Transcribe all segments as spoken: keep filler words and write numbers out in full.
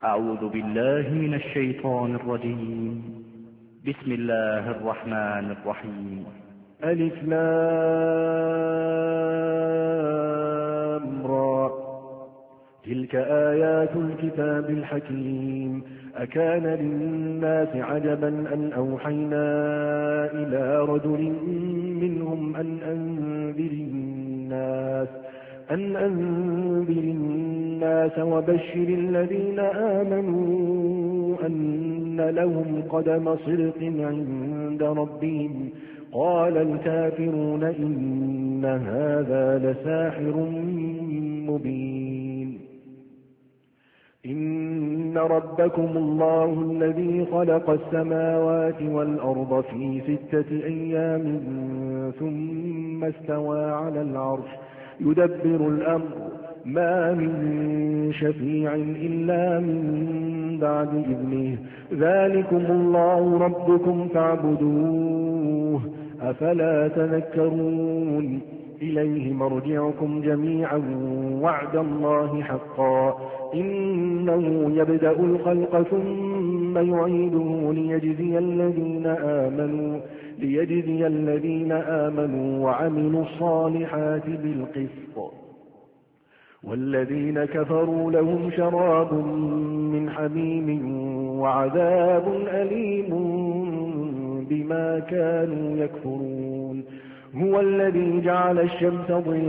أعوذ بالله من الشيطان الرجيم. بسم الله الرحمن الرحيم. ألف لام را. تلك آيات الكتاب الحكيم. أكان للناس عجبا أن أوحينا إلى رجل منهم أن أنذر الناس أن أنذر الناس وبشر الذين آمنوا أن لهم قدم صدق عند ربهم. قال الكافرون إن هذا لساحر مبين. إن ربكم الله الذي خلق السماوات والأرض في ستة أيام ثم استوى على العرش يدبر الأمر ما من شفيع إلا من بعد إذنه. ذلكم الله ربكم فاعبدوه أفلا تذكرون. إليه مرجعكم جميعا وعد الله حقا. إنه يبدأ الخلق ثم يعيده ليجزي الذين آمنوا ليجزي الذين آمنوا وعملوا الصالحات بالقسط. والذين كفروا لهم شراب من حميم وعذاب أليم بما كانوا يكفرون. هو الذي جعل الشمس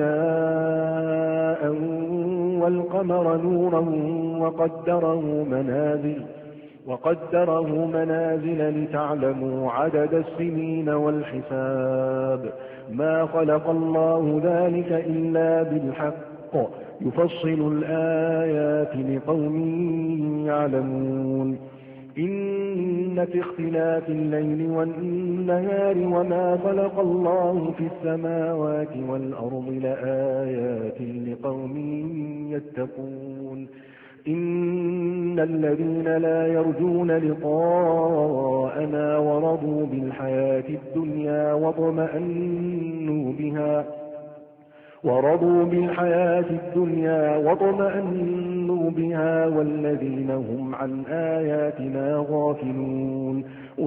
ضياء والقمر نورا وقدره منازل وقدره منازل لتعلموا عدد السنين والحساب. ما خلق الله ذلك إلا بالحق يفصل الآيات لقوم يعلمون. إن في اختلاف الليل والنهار وما خلق الله في السماوات والأرض لآيات لقوم يتقون. إن الذين لا يرجون لقاءنا ورضوا بالحياة الدنيا واطمأنوا بها ورضوا بالحياة الدنيا واطمأنوا بها والذين هم عن آياتنا غافلون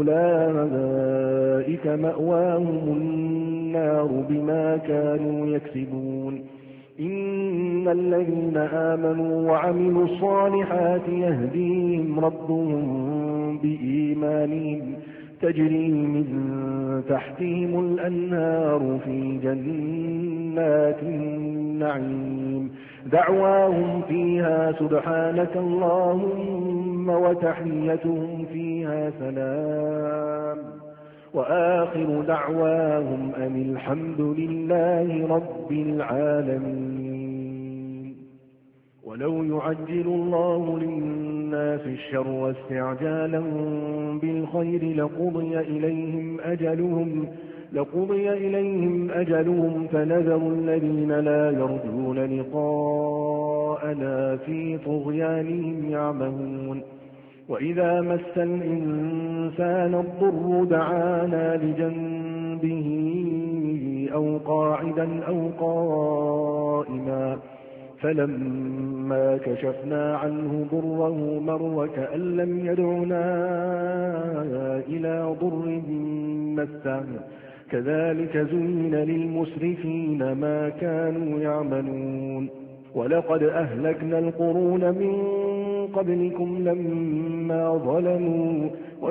أولئك مأواهم النار بما كانوا يكسبون. إن الذين آمنوا وعملوا الصالحات يهديهم ربهم بإيمانهم تجري من تحتهم الأنهار في جنات النعيم. دعواهم فيها سبحانك اللهم وتحيتهم فيها سلام وآخر دعواهم أن الحمد لله رب العالمين. ولو يعجل الله للناس الشر واستعجالهم بالخير لقضي إليهم أجلهم لقضي إليهم أجلهم فنذر الذين لا يرجون لقاءنا في طغيانهم يعمهون. وإذا مس الإنسان الضر دعانا لجنبه أو قاعدا أو قائما فلما كشفنا عنه ضره مر كأن لم يدعنا إلى ضر مسه. كذلك زين للمسرفين ما كانوا يعملون. ولقد أهلكنا القرون من قبلكم لما ظلموا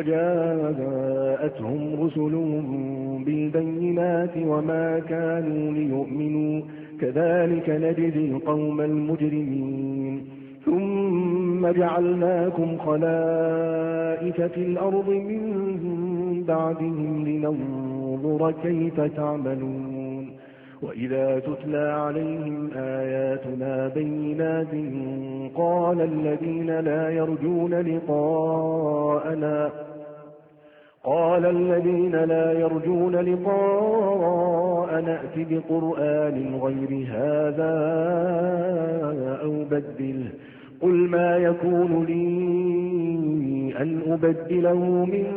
وجاءتهم رسلهم بالبينات وما كانوا ليؤمنوا كذلك نجزي القوم المجرمين. ثم جعلناكم خلائف في الأرض من بعدهم لننظر كيف تعملون. وإذا تتلى عليهم آياتنا بينات قال الذين لا يرجون لقاءنا قال الذين لا يرجون لقاءنا ائت بقرآن غير هذا أو بدله. قل ما يكون لي أن أبدله من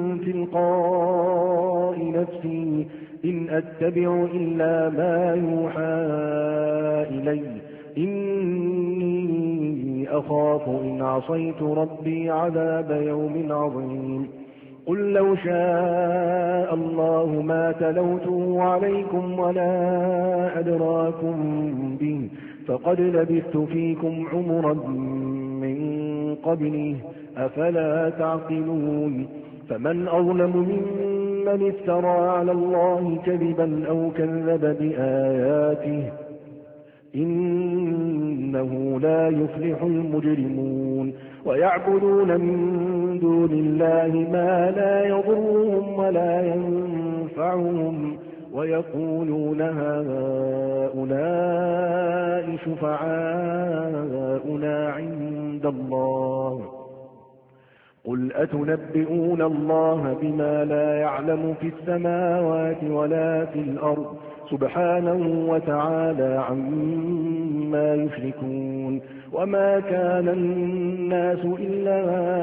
تلقاء نفسي إن أتبع إلا ما يوحى إلي إني إني أخاف إن عصيت ربي عذاب يوم عظيم قل لو شاء الله ما تلوته عليكم ولا أدراكم به فقد لبثت فيكم عمرا من قبله أفلا تعقلون فمن أظلم ممن افترى على الله كذبا أو كذب بآياته إنه لا يفلح المجرمون ويعبدون من دون الله ما لا يضرهم ولا ينفعهم ويقولون هؤلاء شفعاؤنا عند الله قل أتنبئون الله بما لا يعلم في السماوات ولا في الأرض سبحانه وتعالى عما يشركون وما كان الناس إلا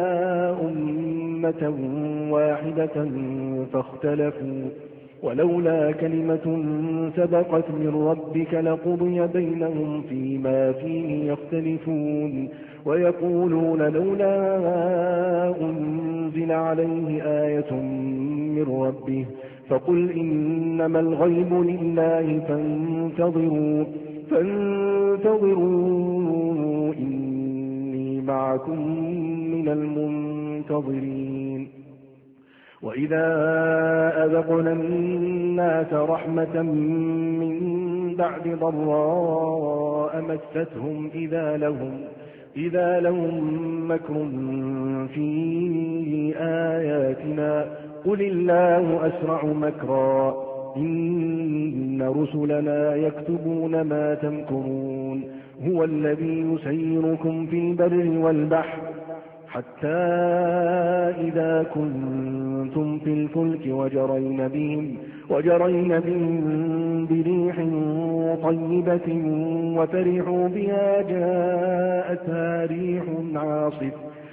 أمة واحدة فاختلفوا ولولا كلمة سبقت من ربك لقضي بينهم فيما فيه يختلفون ويقولون لولا أنزل عليه آية من ربه فقل إنما الغيب لله فانتظروا فانتظروا إني معكم من المنتظرين وإذا أذقنا الناس رحمة من بعد ضراء مستهم إذا لهم إذا لهم مكر في آياتنا قل الله أسرع مكرا إن رسلنا يكتبون ما تمكرون هو الذي يسيركم في البر والبحر حتى إذا كنتم في الفلك وجرين بهم وجرين بهم بريح طيبة وفرحوا بها جاءتها ريح عاصف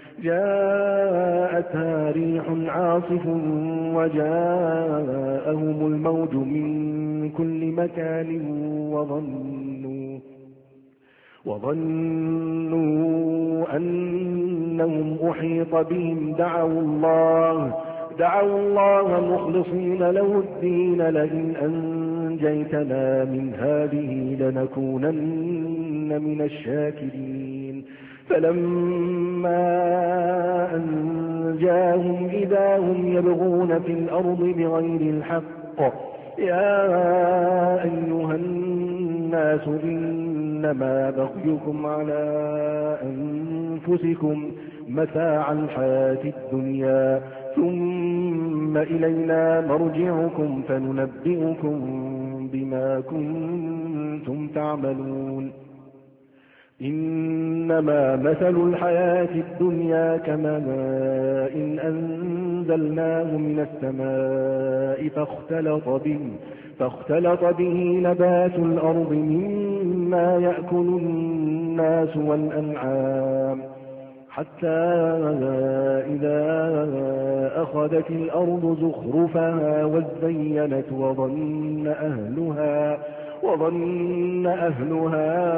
جاءتها ريح عاصف وجاءهم الموج من كل مكان وظنوا وظنوا أنهم أحيط بهم دعوا الله دعوا الله مخلصين له الدين لئن أنجيتنا من هذه لنكونن من الشاكرين فلما أنجاهم إذا هم يبغون في الأرض بغير الحق يا أيها الناس إنما بغيكم على أنفسكم متاع الحياة الدنيا ثم إلينا مرجعكم فننبئكم بما كنتم تعملون إنما مثل الحياة الدنيا كماء إن أنزلناه من السماء فاختلط به فاختلط به نبات الأرض مما يأكل الناس والأنعام حتى إذا أخذت الأرض زخرفها وزينت وظن أهلها وظن أهلها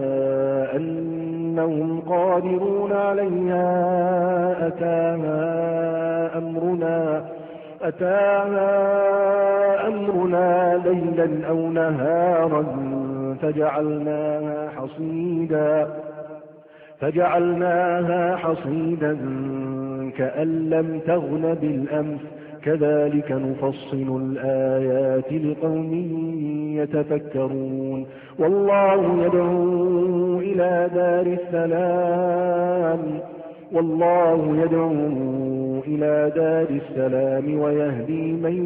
أنهم قادرون عليها أتاها أمرنا أتاها أمرنا ليلا أو نهارا فجعلناها حصيدا فجعلناها حصيدا كأن لم تغن بالأمس كذلك نفصل الآيات لقوم يتفكرون والله يدعو إلى دار السلام والله يدعو إلى دار السلام ويهدي من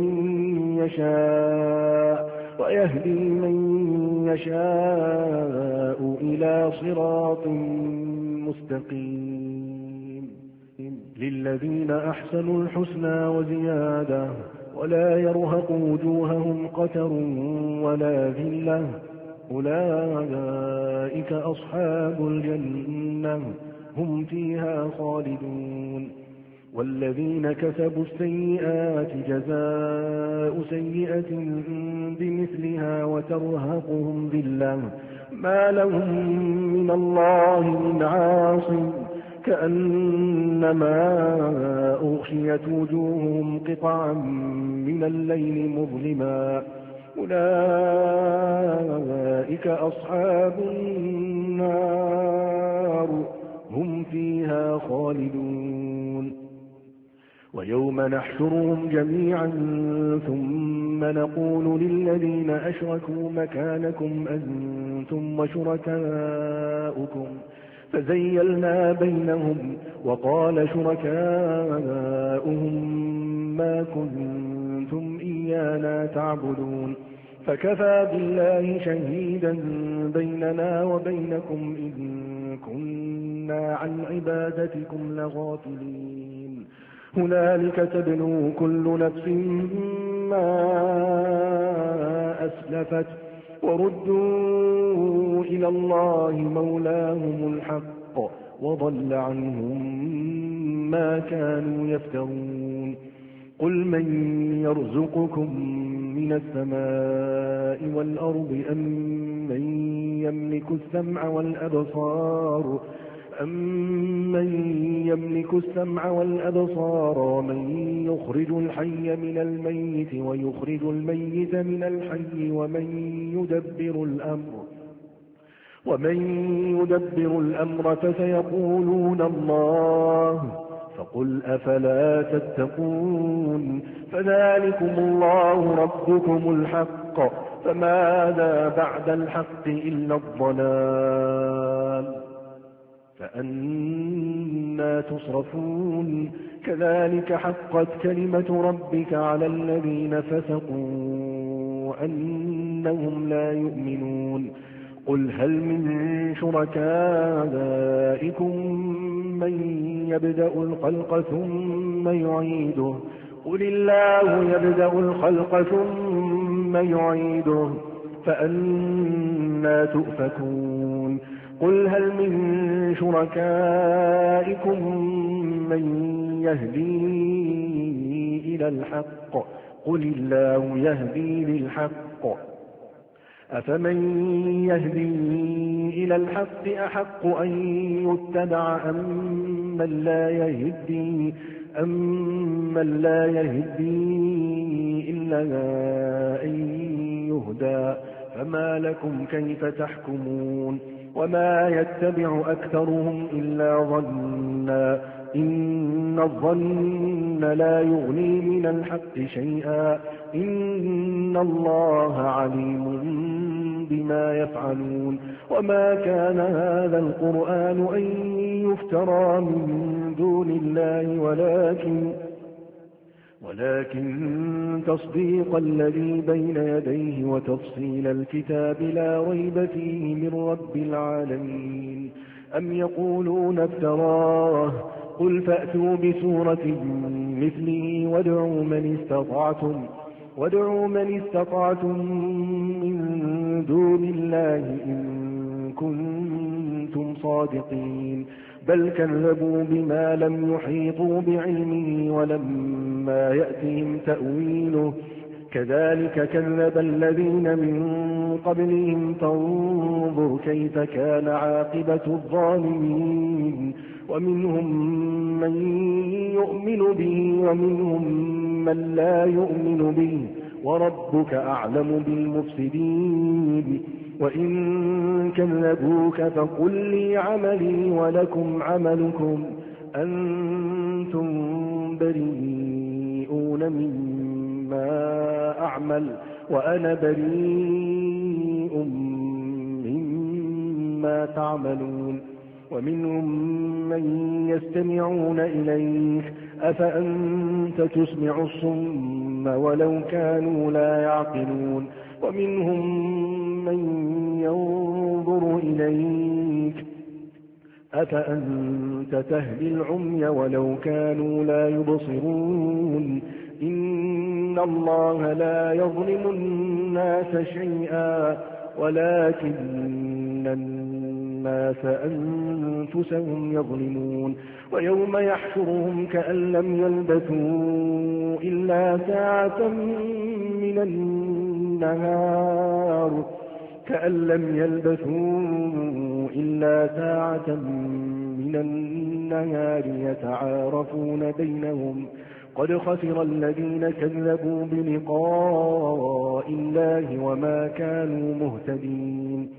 يشاء ويهدي من يشاء إلى صراط مستقيم للذين أحسنوا الحسنى وزيادة ولا يرهق وجوههم قتر ولا ذلة أولئك أصحاب الجنة هم فيها خالدون والذين كسبوا السيئات جزاء سيئة بمثلها وترهقهم ذلة ما لهم من الله من عاصم كأنما أغشيت وجوههم قطعا من الليل مظلما أولئك أصحاب النار هم فيها خالدون ويوم نحشرهم جميعا ثم نقول للذين أشركوا مكانكم أنتم وشركاؤكم فزيلنا بينهم وقال شركاؤهم ما كنتم إيانا تعبدون فكفى بالله شهيدا بيننا وبينكم إن كنا عن عبادتكم لغافلين هنالك تبلو كل نفس ما أسلفت وردوا إلى الله مولاهم الحق وضل عنهم ما كانوا يفترون قل من يرزقكم من السماء والأرض أم من يملك السمع والأبصار أَمَّنْ يَمْلِكُ السَّمْعَ وَالْأَبْصَارَ وَمَنْ يُخْرِجُ الْحَيَّ مِنَ الْمَيِّتِ وَيُخْرِجُ الْمَيِّتَ مِنَ الْحَيِّ وَمَنْ يُدَبِّرُ الْأَمْرَ وَمَنْ يُدَبِّرُ الْأَمْرَ فَسَيَقُولُونَ اللَّهُ فَقُلْ أَفَلَا تَتَّقُونَ فَذَلِكُمُ اللَّهُ رَبُّكُمُ الْحَقُّ فَمَاذَا بَعْدَ الْحَقِّ إِلَّا الضَّلَالُ فأنا تصرفون كذلك حقت كلمة ربك على الذين فسقوا أنهم لا يؤمنون قل هل من شركائكم من يبدأ الخلق ثم يعيده قل الله يبدأ الخلق ثم يعيده فأنا تؤفكون قل هل من شركائكم من يهدي إلى الحق قل الله يهدي للحق أفمن يهدي إلى الحق أحق أن يتبع أم من لا يهدي أم من لا يهدي إلا أن يهدى فما لكم كيف تحكمون وما يتبع أكثرهم إلا ظنا إن الظن لا يغني من الحق شيئا إن الله عليم بما يفعلون وما كان هذا القرآن أن يفترى من دون الله ولكن ولكن تصديق الذي بين يديه وتفصيل الكتاب لا ريب فيه من رب العالمين أم يقولون افتراه قل فأتوا بسورة مثله وادعوا من استطعتم وادعوا من استطعتم من دون الله إن كنتم صادقين بل كذبوا بما لم يحيطوا بعلمه ولما يأتهم تأويله كذلك كذب الذين من قبلهم فانظر كيف كان عاقبة الظالمين ومنهم من يؤمن به ومنهم من لا يؤمن به وربك أعلم بالمفسدين وإن كذبوك فقل لي عملي ولكم عملكم أنتم بريئون مما أعمل وأنا بريء مما تعملون ومنهم من يستمعون إليك أفأنت تسمع الصم ولو كانوا لا يعقلون ومنهم من ينظر إليك أفأنت تهدي العمي ولو كانوا لا يبصرون إن الله لا يظلم الناس شيئا ولكن الناس أنفسهم يظلمون ويوم يحشرهم كأن لم يلبثوا إلا ساعة من النهار كأن لم يلبثوا إلا ساعة من النهار يتعارفون بينهم قد خسر الذين كذبوا بلقاء الله وما كانوا مهتدين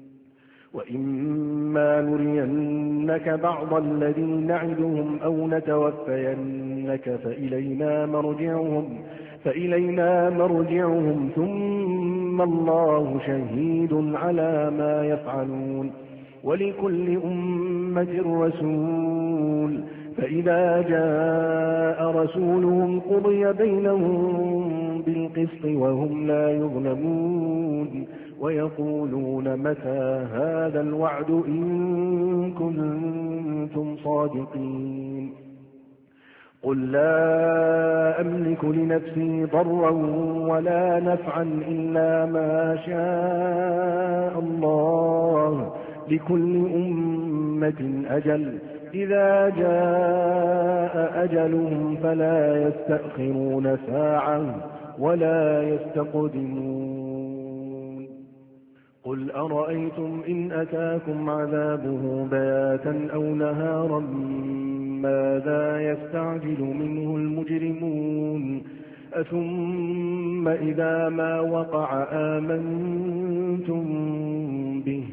وإما نرينك بعض الذي نعدهم أو نتوفينك فإلينا مرجعهم فإلينا مرجعهم ثم الله شهيد على ما يفعلون ولكل أمة رسول فإذا جاء رسولهم قضي بينهم بالقسط وهم لا يظلمون ويقولون متى هذا الوعد إن كنتم صادقين قل لا أملك لنفسي ضرا ولا نفعا إلا ما شاء الله لكل أمة أجل إذا جاء أجلهم فلا يستأخرون ساعة ولا يستقدمون قل أرأيتم إن أتاكم عذابه بياتا أو نهارا ماذا يستعجل منه المجرمون أثم إذا ما وقع آمنتم به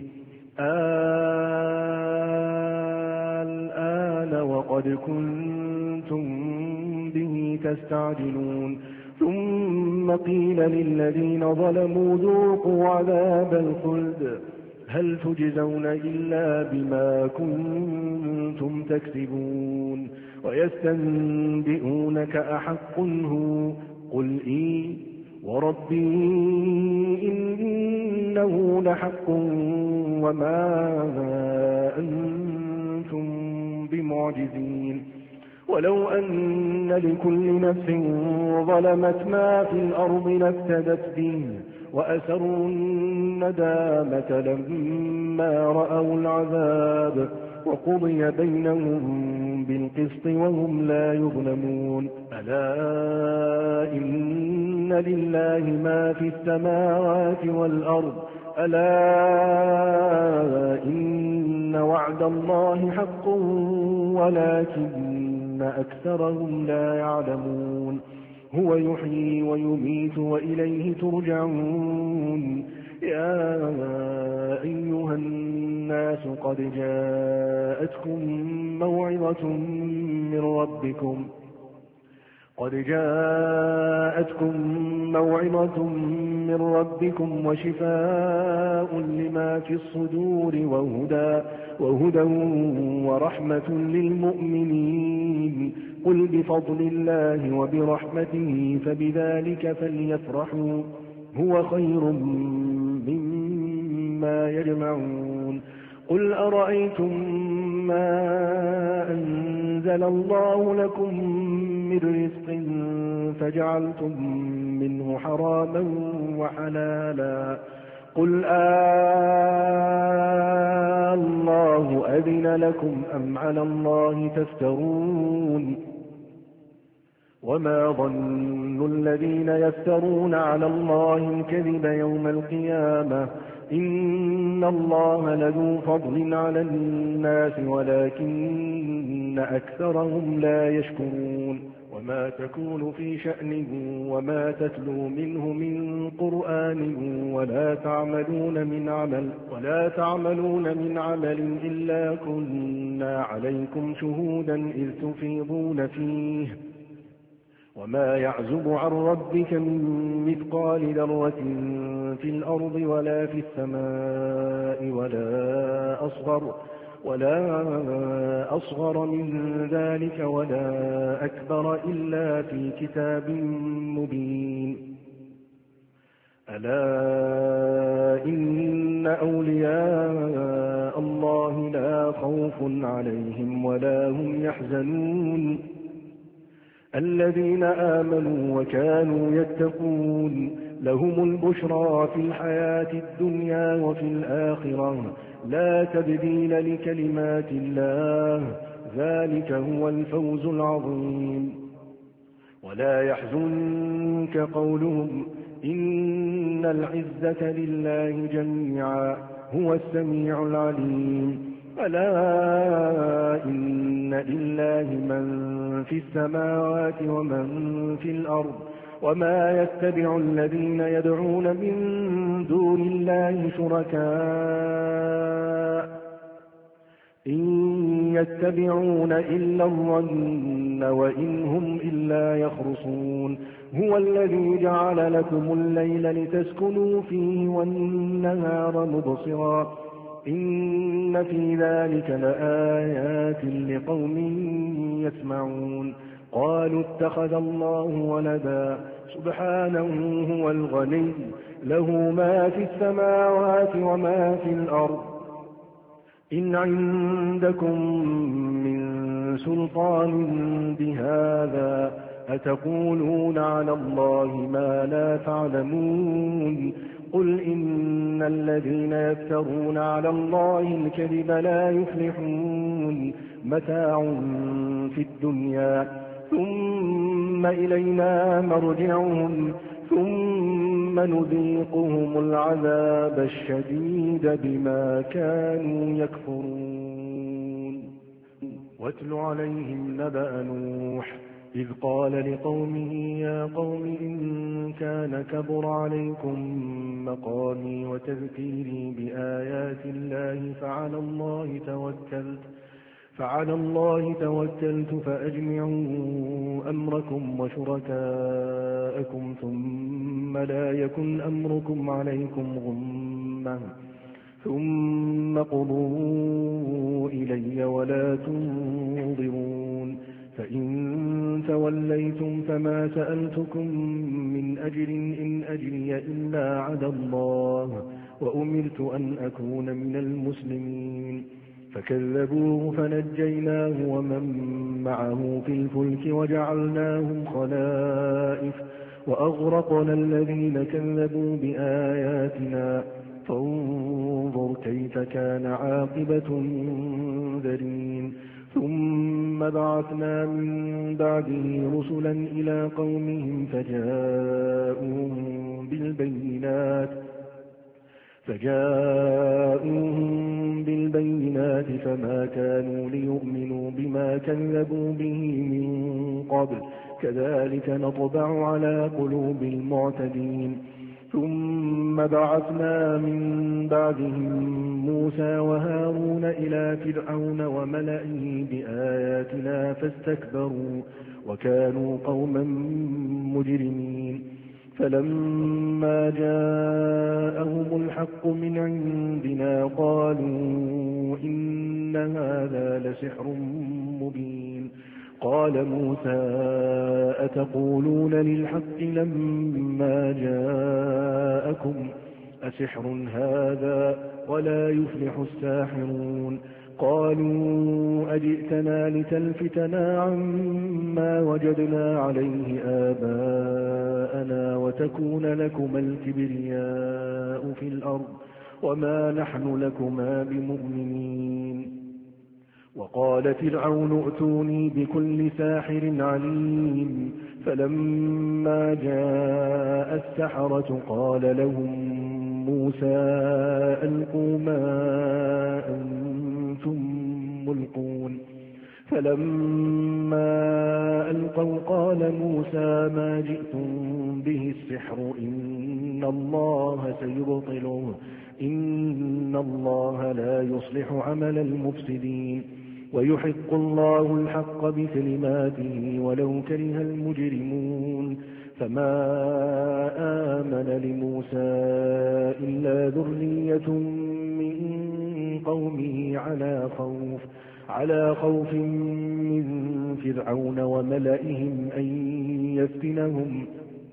الآن وقد كنتم به تستعجلون ثم قيل للذين ظلموا ذوقوا عذاب الخلد هل تجزون إلا بما كنتم تكسبون ويستنبئونك أحق هو قل إي وربي إنه لحق وما أنتم بمعجزين ولو أن لكل نفس ظلمت ما في الأرض لافتدت به وأسروا الندامة لما رأوا العذاب وقضي بينهم بالقسط وهم لا يظلمون ألا إن لله ما في السماوات والأرض ألا إن وعد الله حق ولكن أكثرهم لا يعلمون هو يحيي ويميت وإليه ترجعون يا أيها الناس قد جاءتكم موعظة من ربكم قد جاءتكم موعظة من ربكم وشفاء لما في الصدور وهدى وهدى ورحمة للمؤمنين قل بفضل الله وبرحمته فبذلك فليفرحوا هو خير مما يجمعون قل أرأيتم ما أنزل الله لكم من رزق فجعلتم منه حراما وحلالا قل آه الله أذن لكم أم على الله تفترون وما ظن الذين يفترون على الله الكذب يوم القيامة إن الله لذو فضل على الناس ولكن أكثرهم لا يشكرون وما تكون في شأن وما تتلو منه من قرآن ولا تعملون من عمل ولا تعملون من عمل إلا كنا عليكم شهودا إذ تفيضون فيه وما يعزب عن ربك من مثقال ذرة في الأرض ولا في السماء ولا أصغر ولا أصغر من ذلك ولا أكبر إلا في كتاب مبين ألا إن أولياء الله لا خوف عليهم ولا هم يحزنون الذين آمنوا وكانوا يتقون لهم البشرى في الحياة الدنيا وفي الآخرة لا تبديل لكلمات الله، ذلك هو الفوز العظيم. ولا يحزنك قولهم إن العزة لله جميعا هو السميع العليم. ألا إن لله من في السماوات ومن في الأرض وما يتبع الذين يدعون من دون الله شركاء إن يتبعون إلا الظن وإن هم إلا يخرصون. هو الذي جعل لكم الليل لتسكنوا فيه والنهار مبصرا إن في ذلك لآيات لقوم يسمعون. قالوا اتخذ الله ولدا سبحانه هو الغني له ما في السماوات وما في الأرض إن عندكم من سلطان بهذا أتقولون على الله ما لا تعلمون. قل إن الذين يفترون على الله الكذب لا يفلحون متاع في الدنيا ثم إلينا مرجعهم ثم نذيقهم العذاب الشديد بما كانوا يكفرون. واتل عليهم نبأ نوح إذ قال لقومه يا قوم إن كان كبر عليكم مقامي وتذكيري بآيات الله فعلى الله توكلت فعلى الله توكلت فأجمعوا أمركم وشركاءكم ثم لا يكن أمركم عليكم غمة ثم قضوا إلي ولا تنظرون. فإن توليتم فما سألتكم من أجر إن أجري إلا على الله وأمرت أن أكون من المسلمين. فكذبوه فنجيناه ومن معه في الفلك وجعلناهم خلائف وأغرقنا الذين كذبوا بآياتنا فانظر كيف كان عاقبة المنذرين. ثم بعثنا من بعده رسلا إلى قومهم فجاءوهم بالبينات فجاءوهم بالبينات فما كانوا ليؤمنوا بما كذبوا به من قبل كذلك نطبع على قلوب المعتدين. ثم بعثنا من بعدهم موسى وهارون إلى فرعون وملئه بآياتنا فاستكبروا وكانوا قوما مجرمين. فلما جاءهم الحق من عندنا قالوا إن هذا لسحر مبين. قال موسى أتقولون للحق لما جاءكم أسحر هذا ولا يفلح الساحرون. قالوا أجئتنا لتلفتنا عما وجدنا عليه آباءنا وتكون لكما الكبرياء في الأرض وما نحن لكما بمؤمنين. وقال فرعون ائتوني بكل ساحر عليم. فلما جاء السحرة قال لهم موسى ألقوا ما أنتم ملقون. فلما ألقوا قال موسى ما جئتم به السحر إن الله سيبطله إن الله لا يصلح عمل المفسدين ويحق الله الحق بكلماته ولو كره المجرمون. فما آمن لموسى إلا ذرية من قومه على خوف على خوف من فرعون وملئهم أن يفتنهم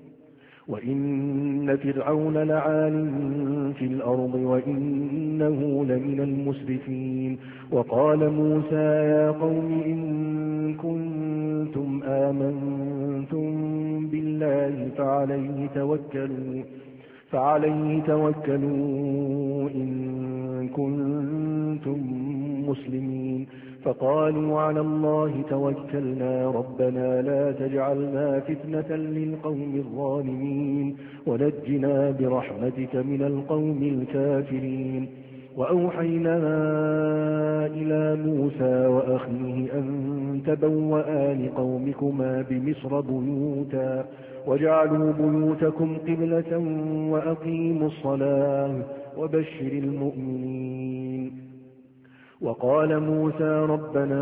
وإن فرعون لعال في الأرض وإنه لمن المسرفين. وقال موسى يا قوم إن كنتم آمنتم بالله فعليه توكلوا فعليه توكلوا إن كنتم مسلمين. فقالوا على الله توكلنا ربنا لا تجعلنا فتنة للقوم الظالمين ونجنا برحمتك من القوم الكافرين. وأوحينا إلى موسى وأخيه أن تبوأ لقومكما بمصر بيوتا واجعلوا بيوتكم قبلة وأقيموا الصلاة وبشر المؤمنين. وقال موسى ربنا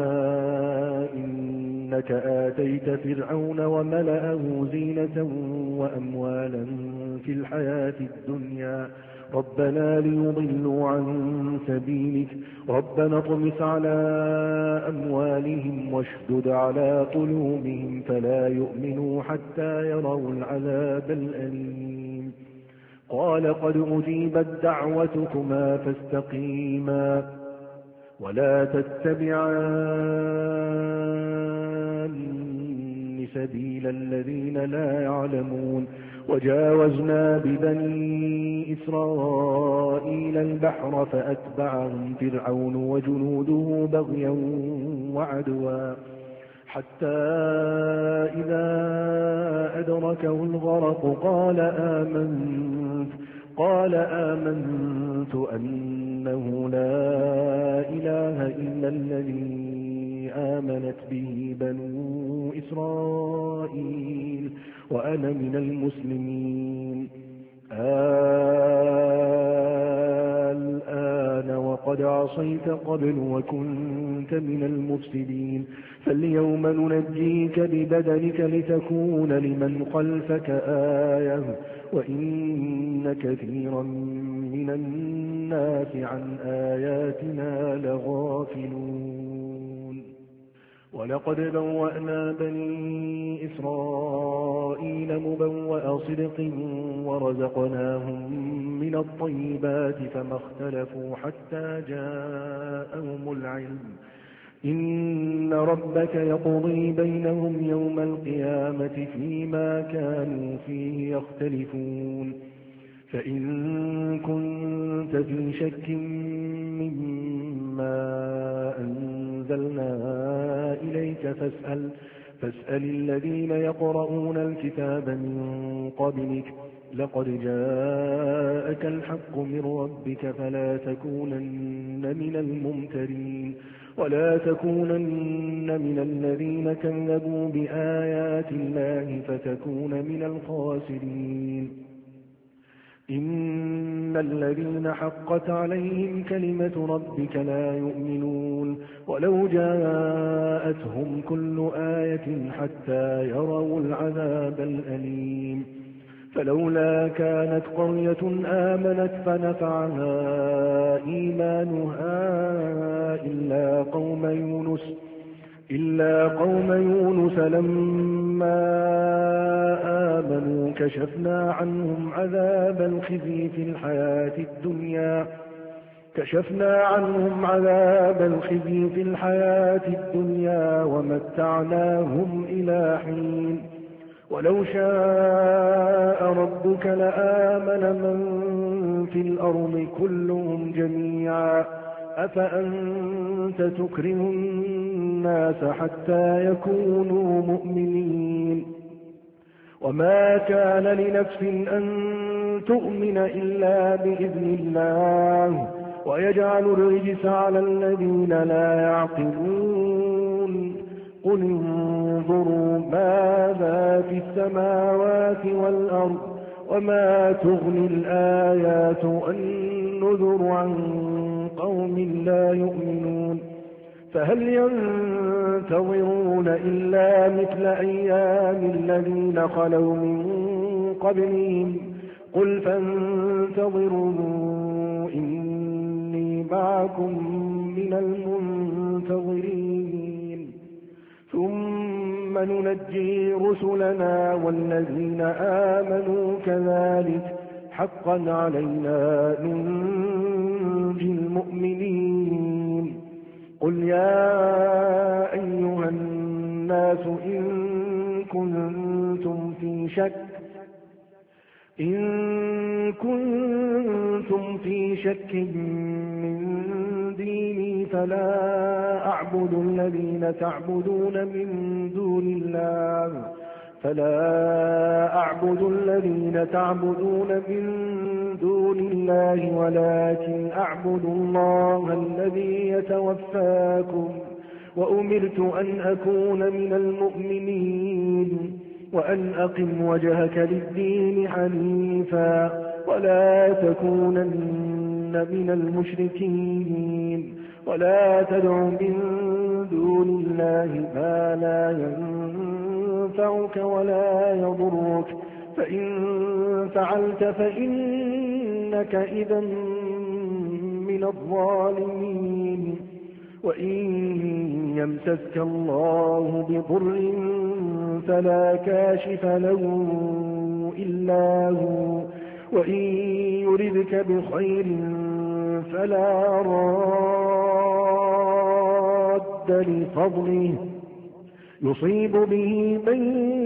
إنك آتيت فرعون وملأه زينة وأموالا في الحياة الدنيا ربنا ليضلوا عن سبيلك ربنا اطمس على أموالهم واشدد على قلوبهم فلا يؤمنوا حتى يروا العذاب الأليم. قال قد أجيبت دعوتكما فاستقيما ولا تتبعان سبيل الذين لا يعلمون. وجاوزنا ببني إسرائيل البحر فأتبعهم فرعون وجنوده بغيا وعدوا حتى إذا أدركه الغرق قال آمنت قال آمنت أنه لا إله إلا الذي آمنت به بنو إسرائيل وأنا من المسلمين. الآن وقد عصيت قبل وكنت من المفسدين فاليوم ننجيك ببدنك لتكون لمن خلفك آية وإن كثيرا من الناس عن آياتنا لغافلون. ولقد بوأنا بني إسرائيل مبوأ صدق ورزقناهم من الطيبات فما اختلفوا حتى جاءهم العلم إن ربك يقضي بينهم يوم القيامة فيما كانوا فيه يختلفون. فإن كنت في شك مما أنزلنا إليك فاسأل, فاسأل الذين يقرؤون الكتاب من قبلك لقد جاءك الحق من ربك فلا تكونن من الممترين ولا تكونن من الذين كذبوا بآيات الله فتكون من الخاسرين. إن الذين حقت عليهم كلمة ربك لا يؤمنون ولو جاءتهم كل آية حتى يروا العذاب الأليم. فلولا كانت قرية آمنت فنفعها إيمانها إلا قوم يونس إلا قوم يونس لما آمنوا كشفنا عنهم عذاب الخزي في الحياة الدنيا كشفنا عنهم عذاب الخزي في الحياة الدنيا ومتعناهم إلى حين. ولو شاء ربك لآمن من في الأرض كلهم جميعا أفأنت تكره الناس حتى يكونوا مؤمنين. وما كان لنفس أن تؤمن إلا بإذن الله ويجعل الرجس على الذين لا يعقلون. قل انظروا ماذا في السماوات والأرض وما تغني الآيات والنذر عن قوم لا يؤمنون. فهل ينتظرون إلا مثل أيام الذين خلوا من قبلهم قل فانتظروا إني معكم من المنتظرين. ثم ننجي رسلنا والذين آمنوا كذلك حقا علينا ننجي المؤمنين. قل يا أيها الناس إن كنتم في شك إن كنتم في شك من ديني فلا أعبد الذين تعبدون من دون الله فلا أعبد الذين تعبدون من دون الله ولكن أعبد الله الذي يتوفاكم وأمرت أن أكون من المؤمنين وأن أقم وجهك للدين حنيفا ولا تكونن من المشركين ولا تدع من دون الله ما لا ينفعك ولا يضرك فإن فعلت فإنك إذا من الظالمين وإن يمسسك الله بضر فلا كاشف له إلا هو وإن يردك بخير فلا راد لفضله يصيب به من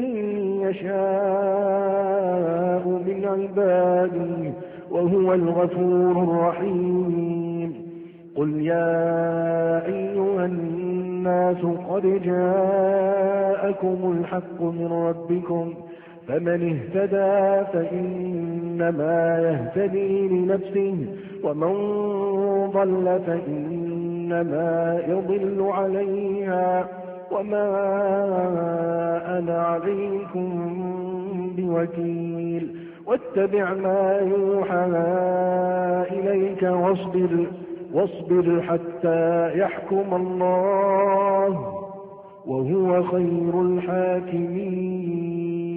يشاء من عباده وهو الغفور الرحيم قل يا أيها الناس قد جاءكم الحق من ربكم فمن اهتدى فإنما يهتدي لنفسه ومن ضل فإنما يضل عليها وما أنا عليكم بوكيل واتبع ما يوحى إليك واصبر واصبر حتى يحكم الله وهو خير الحاكمين